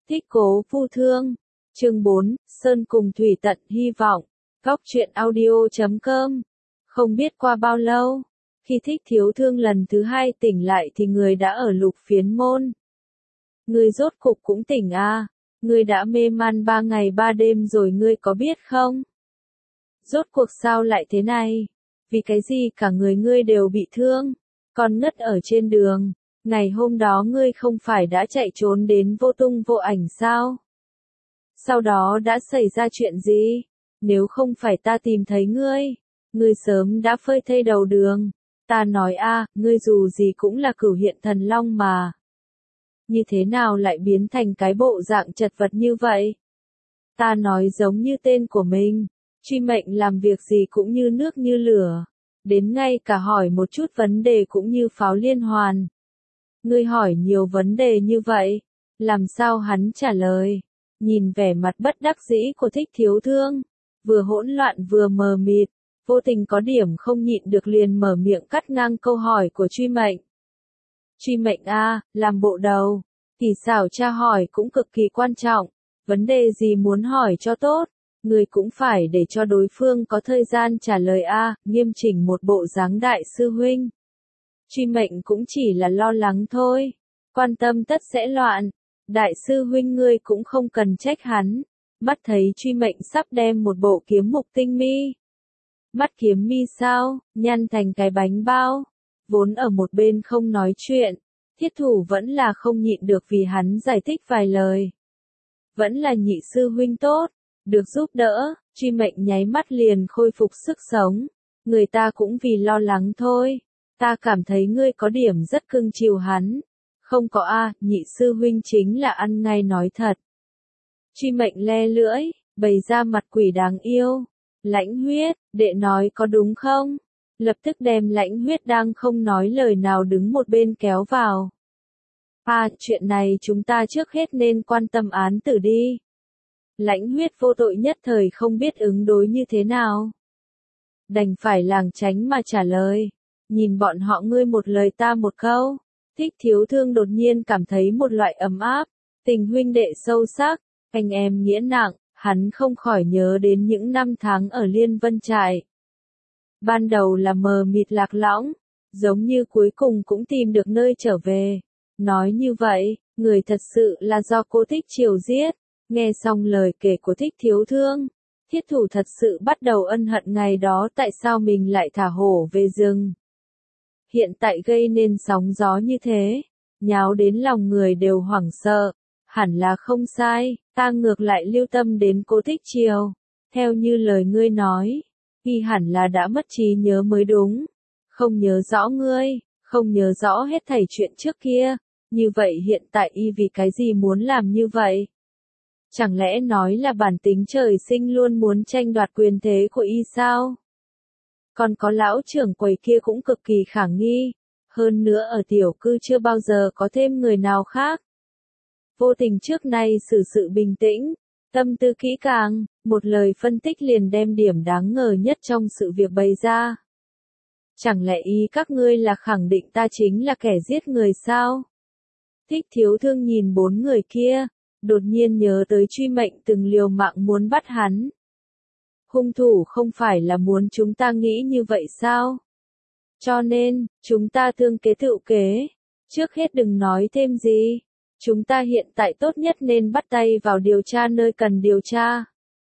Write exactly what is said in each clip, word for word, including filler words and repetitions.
Thích Cố Phu Thương, chương bốn, Sơn cùng Thủy tận hy vọng, góc truyện audio chấm com. Không biết qua bao lâu, khi Thích Thiếu Thương lần thứ hai tỉnh lại thì người đã ở Lục Phiến Môn. Ngươi rốt cục cũng tỉnh à, ngươi đã mê man ba ngày ba đêm rồi ngươi có biết không? Rốt cuộc sao lại thế này? Vì cái gì cả người ngươi đều bị thương, còn ngất ở trên đường, ngày hôm đó ngươi không phải đã chạy trốn đến vô tung vô ảnh sao? Sau đó đã xảy ra chuyện gì? Nếu không phải ta tìm thấy ngươi, ngươi sớm đã phơi thây đầu đường. Ta nói a, ngươi dù gì cũng là Cửu Hiện Thần Long mà. Như thế nào lại biến thành cái bộ dạng chật vật như vậy? Ta nói giống như tên của mình, Truy Mệnh làm việc gì cũng như nước như lửa, đến ngay cả hỏi một chút vấn đề cũng như pháo liên hoàn. Ngươi hỏi nhiều vấn đề như vậy, làm sao hắn trả lời? Nhìn vẻ mặt bất đắc dĩ của Thích Thiếu Thương, vừa hỗn loạn vừa mờ mịt, vô tình có điểm không nhịn được liền mở miệng cắt ngang câu hỏi của Truy Mệnh. Truy Mệnh a, làm bộ đầu, kỳ xảo tra hỏi cũng cực kỳ quan trọng, vấn đề gì muốn hỏi cho tốt, người cũng phải để cho đối phương có thời gian trả lời a, nghiêm chỉnh một bộ dáng đại sư huynh. Truy Mệnh cũng chỉ là lo lắng thôi, quan tâm tất sẽ loạn, đại sư huynh ngươi cũng không cần trách hắn. Mắt thấy Truy Mệnh sắp đem một bộ kiếm mục tinh mi. Mắt kiếm mi sao, nhăn thành cái bánh bao, vốn ở một bên không nói chuyện, Thiết Thủ vẫn là không nhịn được vì hắn giải thích vài lời. Vẫn là nhị sư huynh tốt, được giúp đỡ, Truy Mệnh nháy mắt liền khôi phục sức sống, người ta cũng vì lo lắng thôi, ta cảm thấy ngươi có điểm rất cưng chiều hắn. Không có a, nhị sư huynh chính là ăn ngay nói thật. Truy Mệnh le lưỡi, bày ra mặt quỷ đáng yêu. Lãnh Huyết, đệ nói có đúng không? Lập tức đem Lãnh Huyết đang không nói lời nào đứng một bên kéo vào. À, chuyện này chúng ta trước hết nên quan tâm án tử đi. Lãnh Huyết vô tội nhất thời không biết ứng đối như thế nào. Đành phải lảng tránh mà trả lời. Nhìn bọn họ ngươi một lời ta một câu. Thích Thiếu Thương đột nhiên cảm thấy một loại ấm áp, tình huynh đệ sâu sắc, anh em nghĩa nặng, hắn không khỏi nhớ đến những năm tháng ở Liên Vân Trại. Ban đầu là mờ mịt lạc lõng, giống như cuối cùng cũng tìm được nơi trở về. Nói như vậy, người thật sự là do cô Thích Triều giết. Nghe xong lời kể của Thích Thiếu Thương, Thiết Thủ thật sự bắt đầu ân hận ngày đó tại sao mình lại thả hổ về rừng. Hiện tại gây nên sóng gió như thế, nháo đến lòng người đều hoảng sợ, hẳn là không sai, ta ngược lại lưu tâm đến cô Thích Triều, theo như lời ngươi nói, y hẳn là đã mất trí nhớ mới đúng, không nhớ rõ ngươi, không nhớ rõ hết thảy chuyện trước kia, như vậy hiện tại y vì cái gì muốn làm như vậy? Chẳng lẽ nói là bản tính trời sinh luôn muốn tranh đoạt quyền thế của y sao? Còn có lão trưởng quầy kia cũng cực kỳ khả nghi, hơn nữa ở tiểu cư chưa bao giờ có thêm người nào khác. Vô tình trước nay xử sự bình tĩnh, tâm tư kỹ càng, một lời phân tích liền đem điểm đáng ngờ nhất trong sự việc bày ra. Chẳng lẽ ý các ngươi là khẳng định ta chính là kẻ giết người sao? Thích Thiếu Thương nhìn bốn người kia, đột nhiên nhớ tới Truy Mệnh từng liều mạng muốn bắt hắn. Hung thủ không phải là muốn chúng ta nghĩ như vậy sao? Cho nên, chúng ta thương kế tựu kế. Trước hết đừng nói thêm gì. Chúng ta hiện tại tốt nhất nên bắt tay vào điều tra nơi cần điều tra.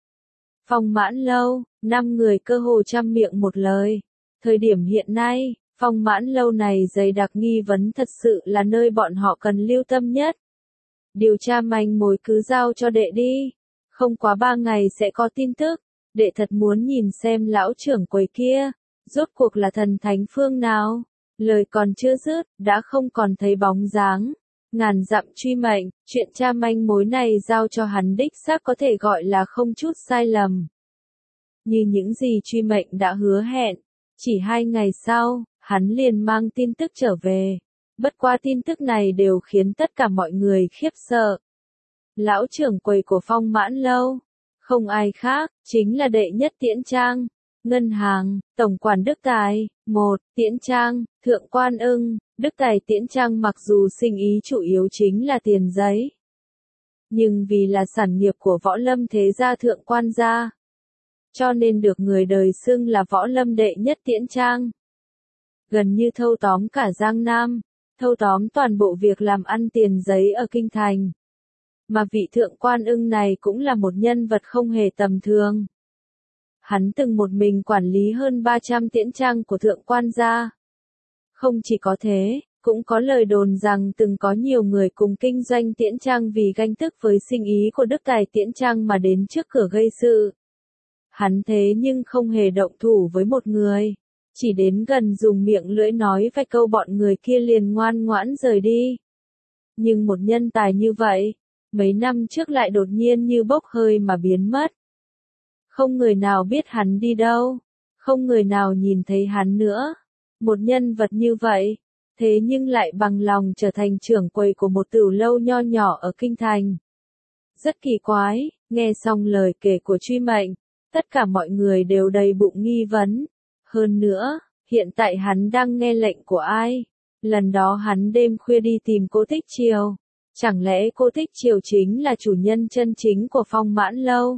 Phong Mãn Lâu, năm người cơ hồ trăm miệng một lời. Thời điểm hiện nay, Phong Mãn Lâu này dày đặc nghi vấn thật sự là nơi bọn họ cần lưu tâm nhất. Điều tra manh mối cứ giao cho đệ đi. Không quá ba ngày sẽ có tin tức. Đệ thật muốn nhìn xem lão trưởng quầy kia, rốt cuộc là thần thánh phương nào. Lời còn chưa dứt, đã không còn thấy bóng dáng. Ngàn dặm truy mệnh, chuyện tra manh mối này giao cho hắn đích xác có thể gọi là không chút sai lầm. Như những gì Truy Mệnh đã hứa hẹn, chỉ hai ngày sau, hắn liền mang tin tức trở về. Bất qua tin tức này đều khiến tất cả mọi người khiếp sợ. Lão trưởng quầy của Phong Mãn Lâu, không ai khác, chính là đệ nhất Tiễn Trang, ngân hàng, tổng quản Đức Tài, một, Tiễn Trang, thượng quan ưng, Đức Tài Tiễn Trang mặc dù sinh ý chủ yếu chính là tiền giấy. nhưng vì là sản nghiệp của Võ Lâm thế gia thượng quan gia, cho nên được người đời xưng là Võ Lâm đệ nhất Tiễn Trang. Gần như thâu tóm cả Giang Nam, thâu tóm toàn bộ việc làm ăn tiền giấy ở kinh thành. Mà vị thượng quan Ưng này cũng là một nhân vật không hề tầm thường. Hắn từng một mình quản lý hơn ba trăm tiễn trang của thượng quan gia. Không chỉ có thế, cũng có lời đồn rằng từng có nhiều người cùng kinh doanh tiễn trang vì ganh tức với sinh ý của Đức Tài Tiễn Trang mà đến trước cửa gây sự. Hắn thế nhưng không hề động thủ với một người, chỉ đến gần dùng miệng lưỡi nói vài câu bọn người kia liền ngoan ngoãn rời đi. Nhưng một nhân tài như vậy, mấy năm trước lại đột nhiên như bốc hơi mà biến mất. Không người nào biết hắn đi đâu, không người nào nhìn thấy hắn nữa. Một nhân vật như vậy, thế nhưng lại bằng lòng trở thành trưởng quầy của một tửu lâu nho nhỏ ở kinh thành. Rất kỳ quái, nghe xong lời kể của Truy Mệnh, tất cả mọi người đều đầy bụng nghi vấn. Hơn nữa, hiện tại hắn đang nghe lệnh của ai? Lần đó hắn đêm khuya đi tìm Cô Thích Triều. Chẳng lẽ Cô Thích Triều chính là chủ nhân chân chính của Phong Mãn Lâu?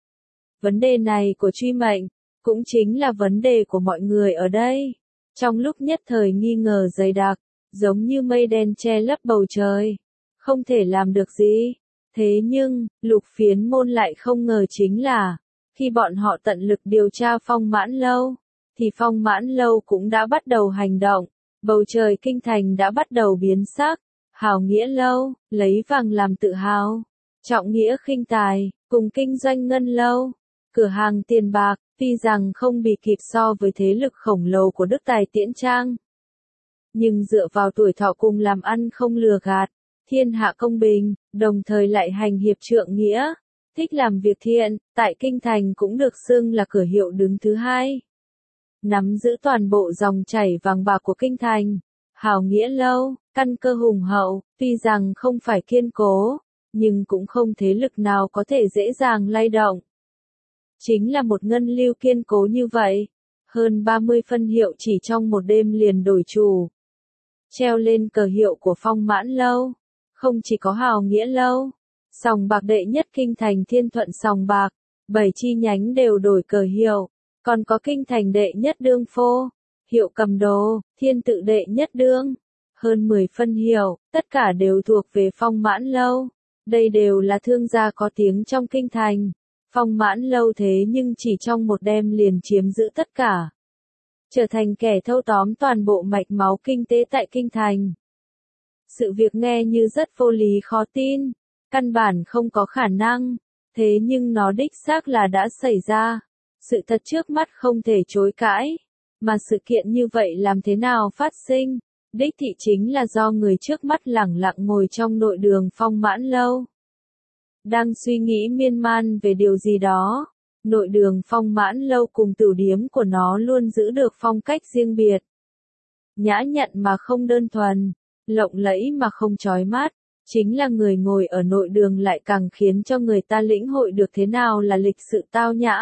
Vấn đề này của Truy Mệnh, cũng chính là vấn đề của mọi người ở đây. Trong lúc nhất thời nghi ngờ dày đặc, giống như mây đen che lấp bầu trời. Không thể làm được gì. Thế nhưng, Lục Phiến Môn lại không ngờ chính là, khi bọn họ tận lực điều tra Phong Mãn Lâu, thì Phong Mãn Lâu cũng đã bắt đầu hành động. Bầu trời kinh thành đã bắt đầu biến sắc. Hào Nghĩa Lâu, lấy vàng làm tự hào. Trọng nghĩa khinh tài, cùng kinh doanh ngân lâu. Cửa hàng tiền bạc, tuy rằng không bị kịp so với thế lực khổng lồ của Đức Tài Tiễn Trang. Nhưng dựa vào tuổi thọ cùng làm ăn không lừa gạt, thiên hạ công bình, đồng thời lại hành hiệp trượng nghĩa, thích làm việc thiện, tại kinh thành cũng được xưng là cửa hiệu đứng thứ hai. Nắm giữ toàn bộ dòng chảy vàng bạc của kinh thành, Hào Nghĩa Lâu, căn cơ hùng hậu, tuy rằng không phải kiên cố, nhưng cũng không thế lực nào có thể dễ dàng lay động. Chính là một ngân lưu kiên cố như vậy, hơn ba mươi phân hiệu chỉ trong một đêm liền đổi chủ. Treo lên cờ hiệu của Phong Mãn Lâu, không chỉ có Hào Nghĩa Lâu, sòng bạc đệ nhất kinh thành Thiên Thuận sòng bạc, bảy chi nhánh đều đổi cờ hiệu, còn có kinh thành đệ nhất đương phô, hiệu cầm đồ, Thiên Tự đệ nhất đương, hơn mười phân hiệu, tất cả đều thuộc về Phong Mãn Lâu. Đây đều là thương gia có tiếng trong kinh thành. Phong Mãn Lâu thế nhưng chỉ trong một đêm liền chiếm giữ tất cả. Trở thành kẻ thâu tóm toàn bộ mạch máu kinh tế tại kinh thành. Sự việc nghe như rất vô lý khó tin, căn bản không có khả năng, thế nhưng nó đích xác là đã xảy ra. Sự thật trước mắt không thể chối cãi, mà sự kiện như vậy làm thế nào phát sinh, đích thị chính là do người trước mắt lẳng lặng ngồi trong nội đường Phong Mãn Lâu. Đang suy nghĩ miên man về điều gì đó, nội đường Phong Mãn Lâu cùng tửu điếm của nó luôn giữ được phong cách riêng biệt. Nhã nhặn mà không đơn thuần, lộng lẫy mà không chói mắt, chính là người ngồi ở nội đường lại càng khiến cho người ta lĩnh hội được thế nào là lịch sự tao nhã.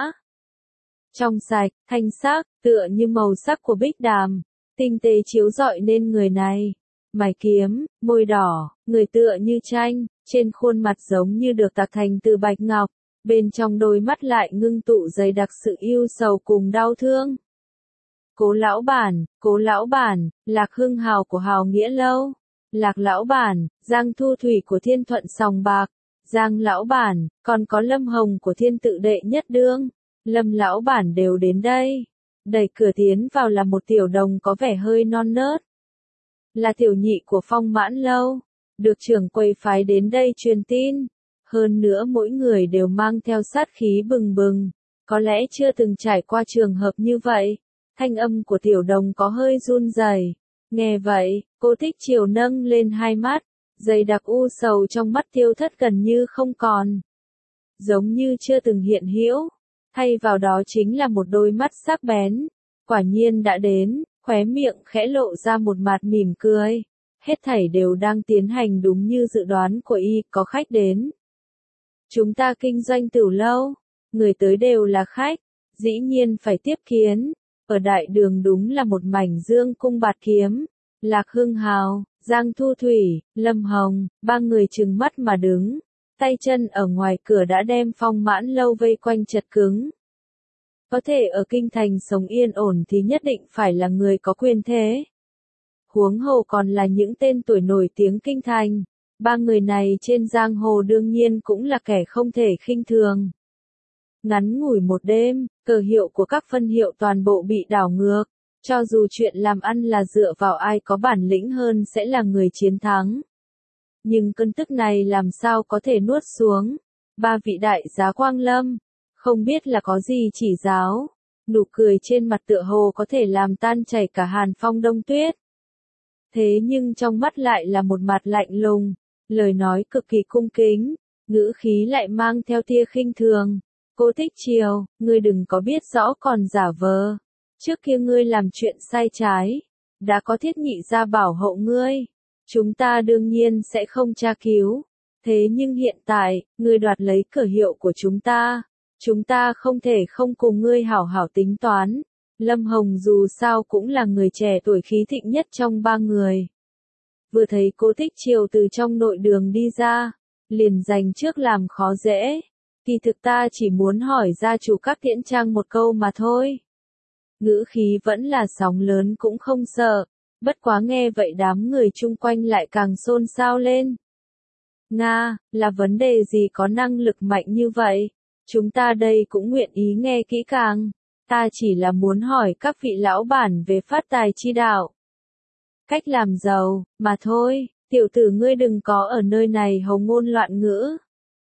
Trong sạch, thanh sắc, tựa như màu sắc của bích đàm, tinh tế chiếu rọi nên người này. Mày kiếm, môi đỏ, người tựa như tranh, trên khuôn mặt giống như được tạc thành từ bạch ngọc, bên trong đôi mắt lại ngưng tụ dày đặc sự yêu sầu cùng đau thương. Cố lão bản, cố lão bản, Lạc Hưng Hào của Hào Nghĩa Lâu, Lạc lão bản, Giang Thu Thủy của Thiên Thuận sòng bạc, Giang lão bản, còn có Lâm Hồng của Thiên Tự đệ nhất đương, Lâm lão bản đều đến đây. Đẩy cửa tiến vào là một tiểu đồng có vẻ hơi non nớt. Là tiểu nhị của Phong Mãn Lâu, được trưởng quầy phái đến đây truyền tin. Hơn nữa mỗi người đều mang theo sát khí bừng bừng, có lẽ chưa từng trải qua trường hợp như vậy. Thanh âm của tiểu đồng có hơi run rẩy. Nghe vậy, Cô Thích Triều nâng lên hai mắt, dày đặc u sầu trong mắt tiêu thất gần như không còn. Giống như chưa từng hiện hữu, thay vào đó chính là một đôi mắt sắc bén. Quả nhiên đã đến, khóe miệng khẽ lộ ra một mặt mỉm cười. Hết thảy đều đang tiến hành đúng như dự đoán của y, có khách đến. Chúng ta kinh doanh tửu lâu, người tới đều là khách, dĩ nhiên phải tiếp kiến. Ở đại đường đúng là một mảnh dương cung bạt kiếm. Lạc Hưng Hào, Giang Thu Thủy, Lâm Hồng, ba người trừng mắt mà đứng. tay chân ở ngoài cửa đã đem Phong Mãn Lâu vây quanh chật cứng. Có thể ở kinh thành sống yên ổn thì nhất định phải là người có quyền thế. Huống hồ còn là những tên tuổi nổi tiếng kinh thành. Ba người này trên giang hồ đương nhiên cũng là kẻ không thể khinh thường. Ngắn ngủi một đêm, cờ hiệu của các phân hiệu toàn bộ bị đảo ngược. Cho dù chuyện làm ăn là dựa vào ai có bản lĩnh hơn sẽ là người chiến thắng. Nhưng cơn tức này làm sao có thể nuốt xuống. Ba vị đại giá Quang Lâm, không biết là có gì chỉ giáo. Nụ cười trên mặt tựa hồ có thể làm tan chảy cả hàn phong đông tuyết. Thế nhưng trong mắt lại là một mặt lạnh lùng, lời nói cực kỳ cung kính, ngữ khí lại mang theo tia khinh thường. Cố Tích Triều, ngươi đừng có biết rõ còn giả vờ. Trước kia ngươi làm chuyện sai trái, đã có Thiết Nhị gia bảo hộ ngươi. Chúng ta đương nhiên sẽ không tra cứu. Thế nhưng hiện tại, ngươi đoạt lấy cửa hiệu của chúng ta. Chúng ta không thể không cùng ngươi hảo hảo tính toán. Lâm Hồng dù sao cũng là người trẻ tuổi khí thịnh nhất trong ba người. Vừa thấy Cố Tích Triều từ trong nội đường đi ra, liền dành trước làm khó dễ. Kỳ thực ta chỉ muốn hỏi gia chủ các Tiễn Trang một câu mà thôi. Ngữ khí vẫn là sóng lớn cũng không sợ, bất quá nghe vậy đám người chung quanh lại càng xôn xao lên. Nga, là vấn đề gì có năng lực mạnh như vậy? Chúng ta đây cũng nguyện ý nghe kỹ càng. Ta chỉ là muốn hỏi các vị lão bản về phát tài chi đạo. Cách làm giàu, mà thôi, tiểu tử ngươi đừng có ở nơi này hầu ngôn loạn ngữ.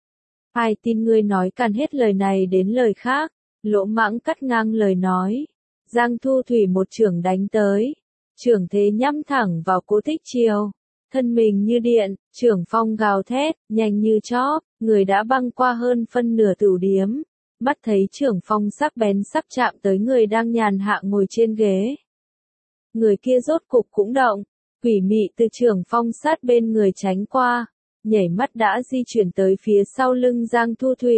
Ai tin ngươi nói càn hết lời này đến lời khác, Lỗ Mãng cắt ngang lời nói. Giang Thu Thủy một chưởng đánh tới, chưởng thế nhắm thẳng vào Cố Tích Triều, thân mình như điện, chưởng phong gào thét, nhanh như chóp, người đã băng qua hơn phân nửa tửu điếm, mắt thấy chưởng phong sắc bén sắp chạm tới người đang nhàn hạ ngồi trên ghế. Người kia rốt cục cũng động, quỷ mị từ chưởng phong sát bên người tránh qua, nhảy mắt đã di chuyển tới phía sau lưng Giang Thu Thủy.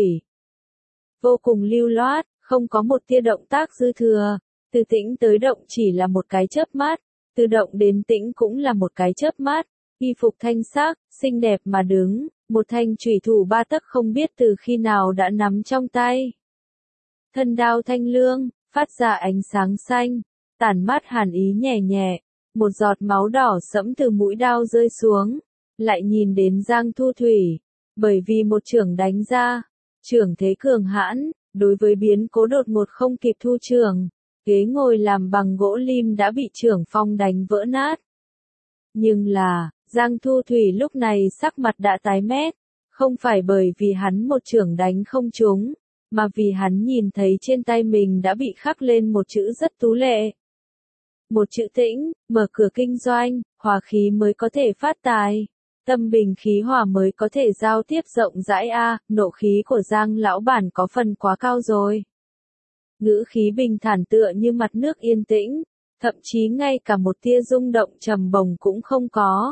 Vô cùng lưu loát, không có một tia động tác dư thừa. Từ tĩnh tới động chỉ là một cái chớp mắt, từ động đến tĩnh cũng là một cái chớp mắt, y phục thanh sắc, xinh đẹp mà đứng, một thanh chủy thủ ba tấc không biết từ khi nào đã nắm trong tay. Thân đao thanh lương, phát ra ánh sáng xanh, tản mát hàn ý nhẹ nhẹ, một giọt máu đỏ sẫm từ mũi đao rơi xuống, lại nhìn đến Giang Thu Thủy, bởi vì một chưởng đánh ra, chưởng thế cường hãn, đối với biến cố đột ngột không kịp thu chưởng. Ghế ngồi làm bằng gỗ lim đã bị chưởng phong đánh vỡ nát. Nhưng là, Giang Thu Thủy lúc này sắc mặt đã tái mét, không phải bởi vì hắn một chưởng đánh không trúng, mà vì hắn nhìn thấy trên tay mình đã bị khắc lên một chữ rất tú lệ. Một chữ tĩnh, mở cửa kinh doanh, hòa khí mới có thể phát tài, tâm bình khí hòa mới có thể giao tiếp rộng rãi a, nộ khí của Giang lão bản có phần quá cao rồi. Ngữ khí bình thản tựa như mặt nước yên tĩnh, thậm chí ngay cả một tia rung động trầm bồng cũng không có.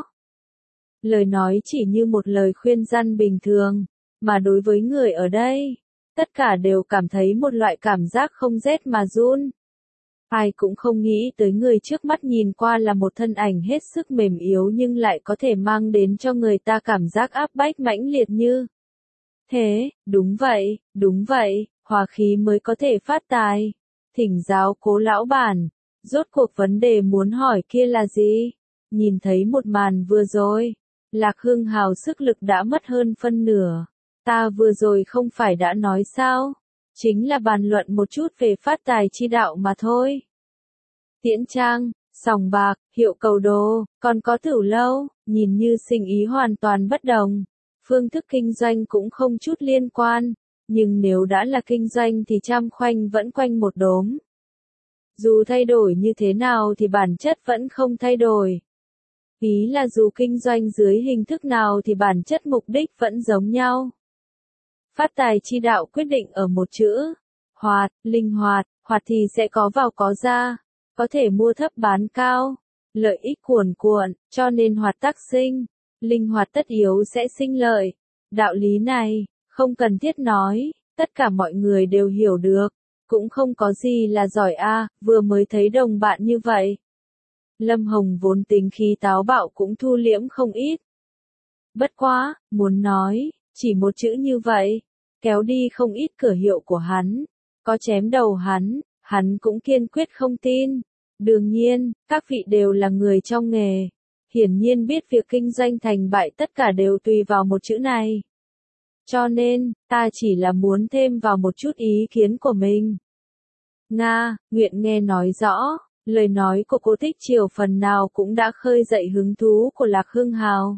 Lời nói chỉ như một lời khuyên răn bình thường, mà đối với người ở đây, tất cả đều cảm thấy một loại cảm giác không rét mà run. Ai cũng không nghĩ tới người trước mắt nhìn qua là một thân ảnh hết sức mềm yếu nhưng lại có thể mang đến cho người ta cảm giác áp bách mãnh liệt như. Thế, đúng vậy, đúng vậy. Hòa khí mới có thể phát tài. Thỉnh giáo Cố lão bản, rốt cuộc vấn đề muốn hỏi kia là gì? Nhìn thấy một màn vừa rồi, Lạc Hương Hào sức lực đã mất hơn phân nửa. Ta vừa rồi không phải đã nói sao? Chính là bàn luận một chút về phát tài chi đạo mà thôi. Tiễn Trang, sòng bạc, hiệu cầu đồ, còn có tửu lâu, nhìn như sinh ý hoàn toàn bất đồng. Phương thức kinh doanh cũng không chút liên quan. Nhưng nếu đã là kinh doanh thì trăm khoanh vẫn quanh một đốm. Dù thay đổi như thế nào thì bản chất vẫn không thay đổi. Ý là dù kinh doanh dưới hình thức nào thì bản chất mục đích vẫn giống nhau. Phát tài chi đạo quyết định ở một chữ. Hoạt, linh hoạt, hoạt thì sẽ có vào có ra. Có thể mua thấp bán cao. Lợi ích cuồn cuộn, cho nên hoạt tác sinh. Linh hoạt tất yếu sẽ sinh lợi. Đạo lý này, không cần thiết nói, tất cả mọi người đều hiểu được, cũng không có gì là giỏi a, vừa mới thấy đồng bạn như vậy. Lâm Hồng vốn tính khí táo bạo cũng thu liễm không ít. Bất quá, muốn nói, Chỉ một chữ như vậy, kéo đi không ít cửa hiệu của hắn. Có chém đầu hắn, hắn cũng kiên quyết không tin. Đương nhiên, các vị đều là người trong nghề. Hiển nhiên biết việc kinh doanh thành bại tất cả đều tùy vào một chữ này. Cho nên, ta chỉ là muốn thêm vào một chút ý kiến của mình. Nga, nguyện nghe nói rõ, lời nói của Cố Tích Triều phần nào cũng đã khơi dậy hứng thú của Lạc Hưng Hào.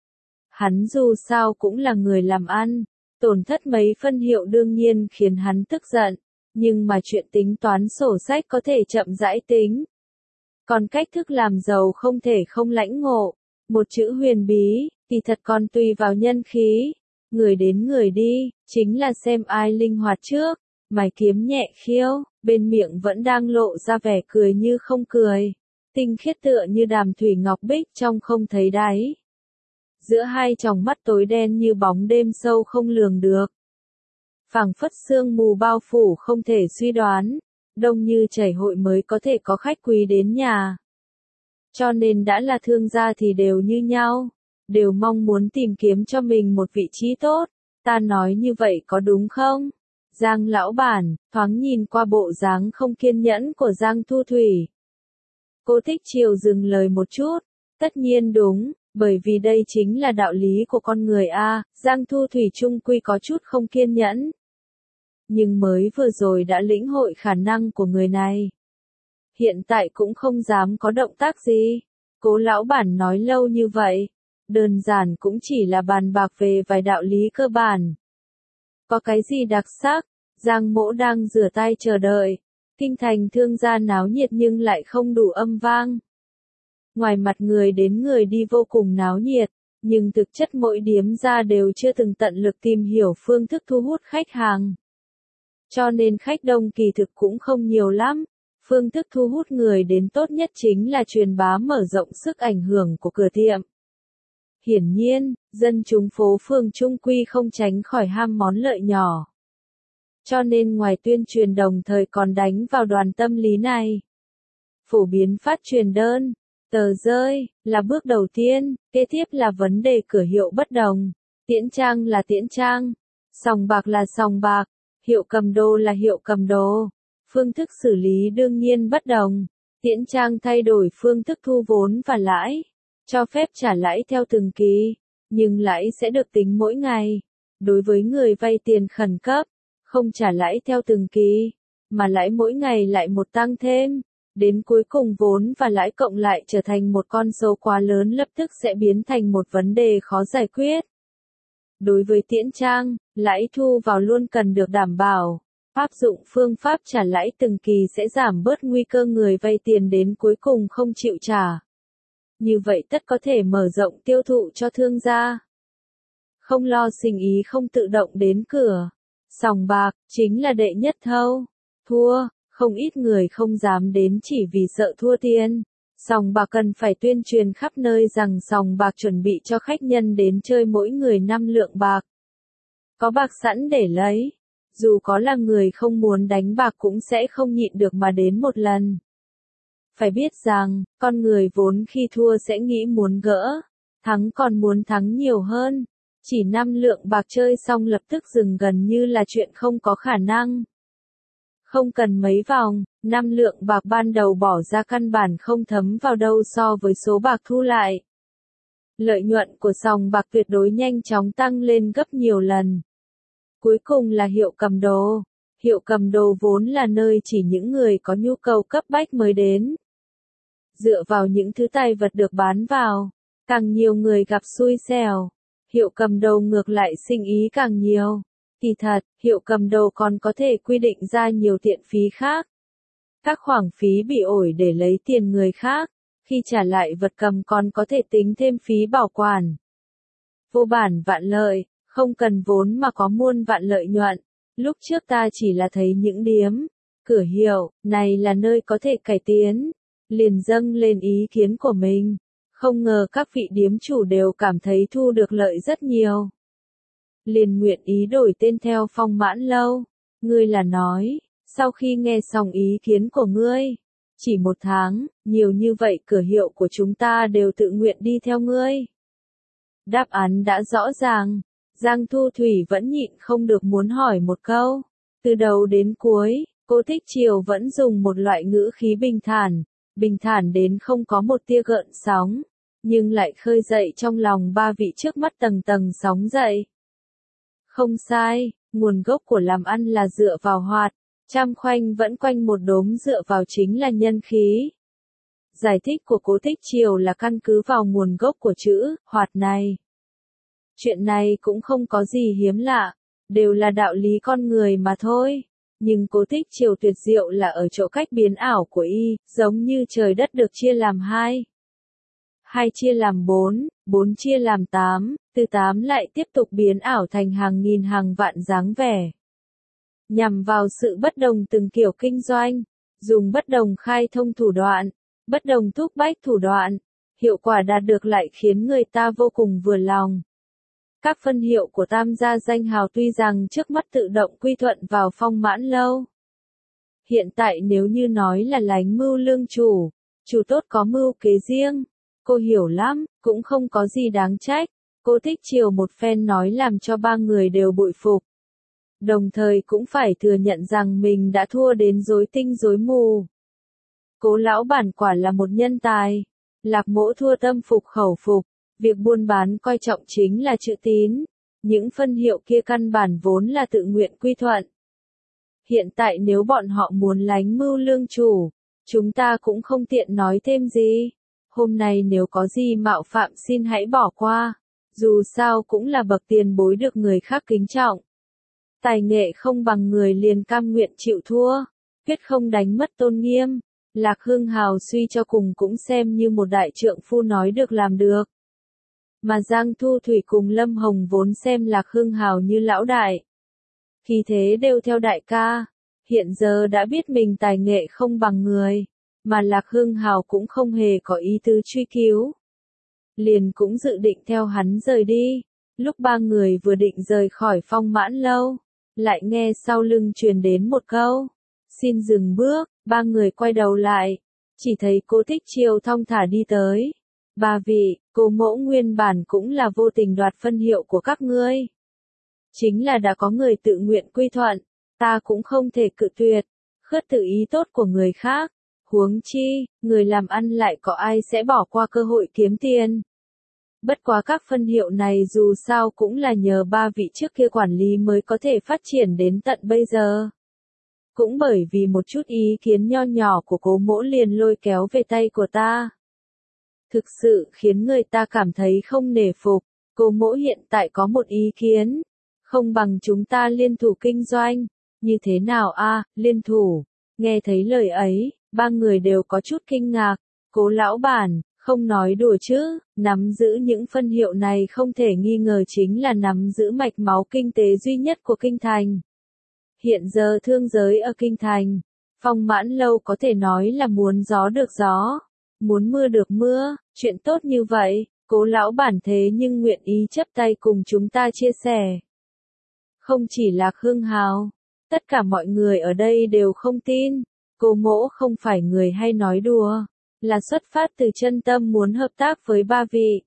Hắn dù sao cũng là người làm ăn, tổn thất mấy phân hiệu đương nhiên khiến hắn tức giận, nhưng mà chuyện tính toán sổ sách có thể chậm rãi tính. Còn cách thức làm giàu không thể không lãnh ngộ, một chữ huyền bí, thì thật còn tùy vào nhân khí. Người đến người đi, chính là xem ai linh hoạt trước, mày kiếm nhẹ khiêu, bên miệng vẫn đang lộ ra vẻ cười như không cười. Tinh khiết tựa như đàm thủy ngọc bích trong không thấy đáy. Giữa hai tròng mắt tối đen như bóng đêm sâu không lường được. Phảng phất sương mù bao phủ không thể suy đoán, đông như chảy hội mới có thể có khách quý đến nhà. Cho nên đã là thương gia thì đều như nhau, đều mong muốn tìm kiếm cho mình một vị trí tốt, ta nói như vậy có đúng không? Giang lão bản, thoáng nhìn qua bộ dáng không kiên nhẫn của Giang Thu Thủy. Cố Tích Triều dừng lời một chút, tất nhiên đúng, bởi vì đây chính là đạo lý của con người a. Giang Thu Thủy chung quy có chút không kiên nhẫn. Nhưng mới vừa rồi đã lĩnh hội khả năng của người này. Hiện tại cũng không dám có động tác gì. Cố lão bản nói lâu như vậy, đơn giản cũng chỉ là bàn bạc về vài đạo lý cơ bản. Có cái gì đặc sắc? Giang Mỗ đang rửa tay chờ đợi. Kinh thành thương gia náo nhiệt nhưng lại không đủ âm vang. Ngoài mặt người đến người đi vô cùng náo nhiệt, nhưng thực chất mỗi điếm gia đều chưa từng tận lực tìm hiểu phương thức thu hút khách hàng. Cho nên khách đông kỳ thực cũng không nhiều lắm. Phương thức thu hút người đến tốt nhất chính là truyền bá mở rộng sức ảnh hưởng của cửa tiệm. Hiển nhiên, dân chúng phố phường trung quy không tránh khỏi ham món lợi nhỏ. Cho nên ngoài tuyên truyền đồng thời còn đánh vào đoàn tâm lý này. Phổ biến phát truyền đơn, tờ rơi, là bước đầu tiên, kế tiếp là vấn đề cửa hiệu bất đồng. Tiễn trang là tiễn trang, sòng bạc là sòng bạc, hiệu cầm đồ là hiệu cầm đồ. Phương thức xử lý đương nhiên bất đồng. Tiễn trang thay đổi phương thức thu vốn và lãi, cho phép trả lãi theo từng kỳ, nhưng lãi sẽ được tính mỗi ngày. Đối với người vay tiền khẩn cấp, không trả lãi theo từng kỳ, mà lãi mỗi ngày lại một tăng thêm. Đến cuối cùng vốn và lãi cộng lại trở thành một con số quá lớn lập tức sẽ biến thành một vấn đề khó giải quyết. Đối với tiễn trang, lãi thu vào luôn cần được đảm bảo. Áp dụng phương pháp trả lãi từng kỳ sẽ giảm bớt nguy cơ người vay tiền đến cuối cùng không chịu trả. Như vậy tất có thể mở rộng tiêu thụ cho thương gia. Không lo sinh ý không tự động đến cửa. Sòng bạc, chính là đệ nhất thâu. Thua, không ít người không dám đến chỉ vì sợ thua tiền. Sòng bạc cần phải tuyên truyền khắp nơi rằng sòng bạc chuẩn bị cho khách nhân đến chơi mỗi người năm lượng bạc. Có bạc sẵn để lấy. Dù có là người không muốn đánh bạc cũng sẽ không nhịn được mà đến một lần. Phải biết rằng, con người vốn khi thua sẽ nghĩ muốn gỡ, thắng còn muốn thắng nhiều hơn. Chỉ năm lượng bạc chơi xong lập tức dừng gần như là chuyện không có khả năng. Không cần mấy vòng, năm lượng bạc ban đầu bỏ ra căn bản không thấm vào đâu so với số bạc thu lại. Lợi nhuận của sòng bạc tuyệt đối nhanh chóng tăng lên gấp nhiều lần. Cuối cùng là hiệu cầm đồ. Hiệu cầm đồ vốn là nơi chỉ những người có nhu cầu cấp bách mới đến. Dựa vào những thứ tài vật được bán vào, càng nhiều người gặp xui xẻo. Hiệu cầm đồ ngược lại sinh ý càng nhiều. Kỳ thật, hiệu cầm đồ còn có thể quy định ra nhiều tiện phí khác. Các khoản phí bị ổi để lấy tiền người khác, khi trả lại vật cầm còn có thể tính thêm phí bảo quản. Vô bản vạn lợi, không cần vốn mà có muôn vạn lợi nhuận. Lúc trước ta chỉ là thấy những điếm, cửa hiệu, này là nơi có thể cải tiến. Liền dâng lên ý kiến của mình. Không ngờ các vị điếm chủ đều cảm thấy thu được lợi rất nhiều. Liền nguyện ý đổi tên theo Phong Mãn Lâu. Ngươi là nói, sau khi nghe xong ý kiến của ngươi, chỉ một tháng, nhiều như vậy cửa hiệu của chúng ta đều tự nguyện đi theo ngươi. Đáp án đã rõ ràng. Giang Thu Thủy vẫn nhịn không được muốn hỏi một câu. Từ đầu đến cuối, Cố Thích Triều vẫn dùng một loại ngữ khí bình thản, bình thản đến không có một tia gợn sóng, nhưng lại khơi dậy trong lòng ba vị trước mắt tầng tầng sóng dậy. Không sai, nguồn gốc của làm ăn là dựa vào hoạt, trăm khoanh vẫn quanh một đốm dựa vào chính là nhân khí. Giải thích của Cố Thích Triều là căn cứ vào nguồn gốc của chữ hoạt này. Chuyện này cũng không có gì hiếm lạ, đều là đạo lý con người mà thôi. Nhưng Cố Thích Triều tuyệt diệu là ở chỗ cách biến ảo của y, giống như trời đất được chia làm hai. Hai chia làm bốn, bốn chia làm tám, từ tám lại tiếp tục biến ảo thành hàng nghìn hàng vạn dáng vẻ. Nhằm vào sự bất đồng từng kiểu kinh doanh, dùng bất đồng khai thông thủ đoạn, bất đồng thúc bách thủ đoạn, hiệu quả đạt được lại khiến người ta vô cùng vừa lòng. Các phân hiệu của tam gia danh hào tuy rằng trước mắt tự động quy thuận vào Phong Mãn Lâu. Hiện tại nếu như nói là lánh mưu lương chủ, chủ tốt có mưu kế riêng, cô hiểu lắm, cũng không có gì đáng trách. Cố Thích Triều một phen nói làm cho ba người đều bội phục. Đồng thời cũng phải thừa nhận rằng mình đã thua đến rối tinh rối mù. Cố lão bản quả là một nhân tài. Lạc Mỗ thua tâm phục khẩu phục. Việc buôn bán coi trọng chính là chữ tín. Những phân hiệu kia căn bản vốn là tự nguyện quy thuận. Hiện tại nếu bọn họ muốn lánh mưu lương chủ, chúng ta cũng không tiện nói thêm gì. Hôm nay nếu có gì mạo phạm xin hãy bỏ qua. Dù sao cũng là bậc tiền bối được người khác kính trọng. Tài nghệ không bằng người liền cam nguyện chịu thua. Quyết không đánh mất tôn nghiêm. Lạc Hưng Hào suy cho cùng cũng xem như một đại trượng phu nói được làm được. Mà Giang Thu Thủy cùng Lâm Hồng vốn xem Lạc Hưng Hào như lão đại. Khi thế đều theo đại ca. Hiện giờ đã biết mình tài nghệ không bằng người. Mà Lạc Hưng Hào cũng không hề có ý tứ truy cứu. Liền cũng dự định theo hắn rời đi. Lúc ba người vừa định rời khỏi Phong Mãn Lâu, lại nghe sau lưng truyền đến một câu. Xin dừng bước, ba người quay đầu lại. Chỉ thấy Cố Thích Triều thong thả đi tới. Ba vị, Cố mỗ nguyên bản cũng là vô tình đoạt phân hiệu của các ngươi. Chính là đã có người tự nguyện quy thuận, ta cũng không thể cự tuyệt. Khước từ ý tốt của người khác. Huống chi, người làm ăn lại có ai sẽ bỏ qua cơ hội kiếm tiền. Bất quá các phân hiệu này dù sao cũng là nhờ ba vị trước kia quản lý mới có thể phát triển đến tận bây giờ. Cũng bởi vì một chút ý kiến nho nhỏ của Cố mỗ liền lôi kéo về tay của ta. Thực sự khiến người ta cảm thấy không nể phục. Cố mỗ hiện tại có một ý kiến. Không bằng chúng ta liên thủ kinh doanh. Như thế nào a, liên thủ? Nghe thấy lời ấy, ba người đều có chút kinh ngạc. Cố lão bản, không nói đùa chứ, nắm giữ những phân hiệu này không thể nghi ngờ chính là nắm giữ mạch máu kinh tế duy nhất của kinh thành. Hiện giờ thương giới ở kinh thành, Phong Mãn Lâu có thể nói là muốn gió được gió, muốn mưa được mưa, chuyện tốt như vậy, Cố lão bản thế nhưng nguyện ý chấp tay cùng chúng ta chia sẻ. Không chỉ Lạc Hưng Hào, tất cả mọi người ở đây đều không tin, Cố mỗ không phải người hay nói đùa, là xuất phát từ chân tâm muốn hợp tác với ba vị.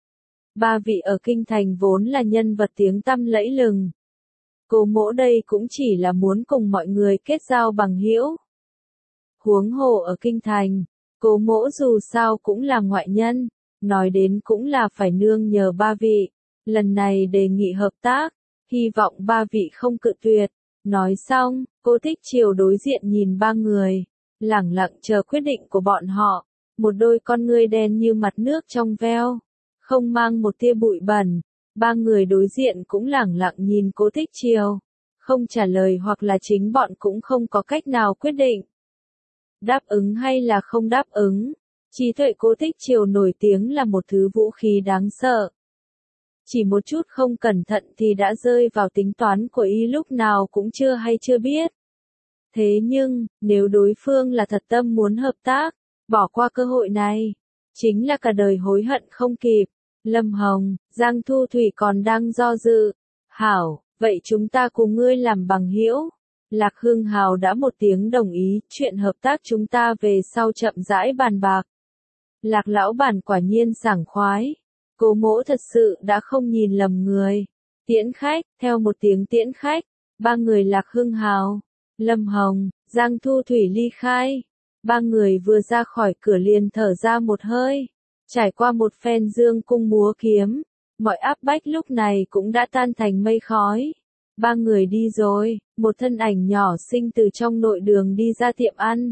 Ba vị ở kinh thành vốn là nhân vật tiếng tăm lẫy lừng. Cố mỗ đây cũng chỉ là muốn cùng mọi người kết giao bằng hữu. Huống hồ ở kinh thành, Cố mỗ dù sao cũng là ngoại nhân, nói đến cũng là phải nương nhờ ba vị. Lần này đề nghị hợp tác, hy vọng ba vị không cự tuyệt. Nói xong, Cố Thích Triều đối diện nhìn ba người, lẳng lặng chờ quyết định của bọn họ. Một đôi con ngươi đen như mặt nước trong veo, không mang một tia bụi bẩn. Ba người đối diện cũng lẳng lặng nhìn Cố Thích Triều, không trả lời hoặc là chính bọn cũng không có cách nào quyết định. Đáp ứng hay là không đáp ứng, trí tuệ Cố Thích Triều nổi tiếng là một thứ vũ khí đáng sợ. Chỉ một chút không cẩn thận thì đã rơi vào tính toán của y lúc nào cũng chưa hay chưa biết. Thế nhưng, nếu đối phương là thật tâm muốn hợp tác, bỏ qua cơ hội này, chính là cả đời hối hận không kịp. Lâm Hồng, Giang Thu Thủy còn đang do dự. Hảo, vậy chúng ta cùng ngươi làm bằng hữu. Lạc Hưng Hào đã một tiếng đồng ý, chuyện hợp tác chúng ta về sau chậm rãi bàn bạc. Lạc lão bản quả nhiên sảng khoái. Cố mỗ thật sự đã không nhìn lầm người. Tiễn khách, theo một tiếng tiễn khách, ba người Lạc Hưng Hào, Lâm Hồng, Giang Thu Thủy ly khai. Ba người vừa ra khỏi cửa liền thở ra một hơi. Trải qua một phen dương cung múa kiếm, mọi áp bách lúc này cũng đã tan thành mây khói. Ba người đi rồi, một thân ảnh nhỏ xinh từ trong nội đường đi ra tiệm ăn.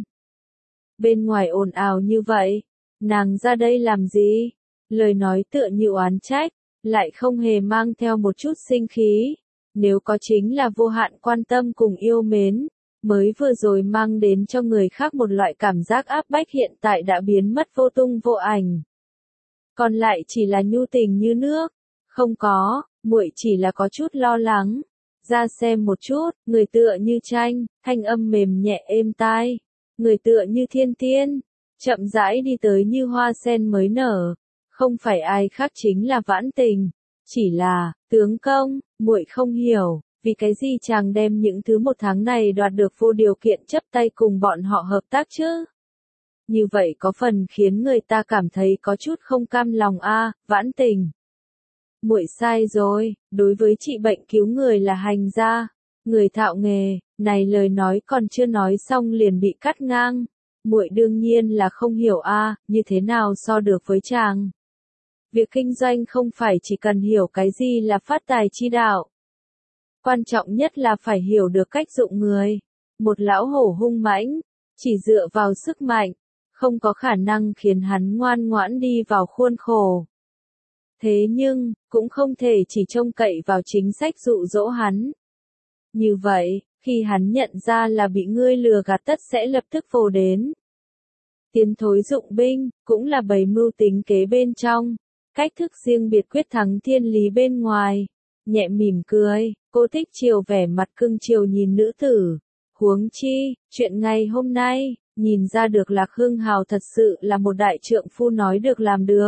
Bên ngoài ồn ào như vậy, nàng ra đây làm gì? Lời nói tựa như oán trách, lại không hề mang theo một chút sinh khí. Nếu có chính là vô hạn quan tâm cùng yêu mến, mới vừa rồi mang đến cho người khác một loại cảm giác áp bách hiện tại đã biến mất vô tung vô ảnh. Còn lại chỉ là nhu tình như nước. Không có, muội chỉ là có chút lo lắng. Ra xem một chút, người tựa như tranh, thanh âm mềm nhẹ êm tai. Người tựa như thiên tiên, chậm rãi đi tới như hoa sen mới nở. Không phải ai khác chính là Vãn Tình. Chỉ là, tướng công, muội không hiểu, vì cái gì chàng đem những thứ một tháng này đoạt được vô điều kiện chấp tay cùng bọn họ hợp tác chứ? Như vậy có phần khiến người ta cảm thấy có chút không cam lòng a, Vãn Tình. Muội sai rồi, đối với trị bệnh cứu người là hành gia, người thạo nghề, này lời nói còn chưa nói xong liền bị cắt ngang. Muội đương nhiên là không hiểu a, như thế nào so được với chàng. Việc kinh doanh không phải chỉ cần hiểu cái gì là phát tài chi đạo. Quan trọng nhất là phải hiểu được cách dụng người. Một lão hổ hung mãnh, chỉ dựa vào sức mạnh, không có khả năng khiến hắn ngoan ngoãn đi vào khuôn khổ. Thế nhưng, cũng không thể chỉ trông cậy vào chính sách dụ dỗ hắn. Như vậy, khi hắn nhận ra là bị ngươi lừa gạt tất sẽ lập tức vồ đến. Tiến thối dụng binh, cũng là bày mưu tính kế bên trong. Cách thức riêng biệt quyết thắng thiên lý bên ngoài. Nhẹ mỉm cười, cô Thích Triều vẻ mặt cưng chiều nhìn nữ tử. Huống chi, chuyện ngày hôm nay, nhìn ra được Lạc Hưng Hào thật sự là một đại trượng phu nói được làm được.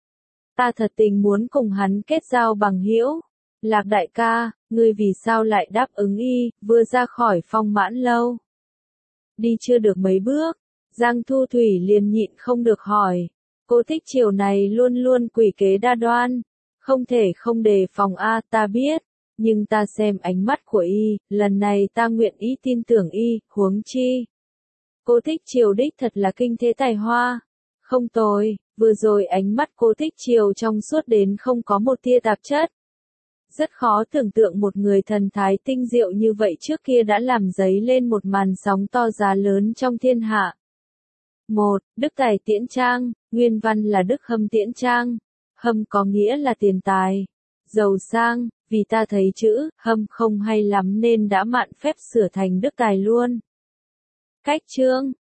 Ta thật tình muốn cùng hắn kết giao bằng hữu. Lạc đại ca, ngươi vì sao lại đáp ứng y, vừa ra khỏi Phong Mãn lâu. Đi chưa được mấy bước, Giang Thu Thủy liền nhịn không được hỏi. Cô Thích Triều này luôn luôn quỷ kế đa đoan, không thể không đề phòng a, ta biết, nhưng ta xem ánh mắt của y, lần này ta nguyện ý tin tưởng y, huống chi. Cô Thích Triều đích thật là kinh thế tài hoa, không tồi, vừa rồi ánh mắt cô Thích Triều trong suốt đến không có một tia tạp chất. Rất khó tưởng tượng một người thần thái tinh diệu như vậy trước kia đã làm dấy lên một màn sóng to giá lớn trong thiên hạ. một. Đức Tài Tiễn Trang, nguyên văn là Đức Hâm Tiễn Trang. Hâm có nghĩa là tiền tài, giàu sang, vì ta thấy chữ hâm không hay lắm nên đã mạn phép sửa thành Đức Tài luôn. Cách chương,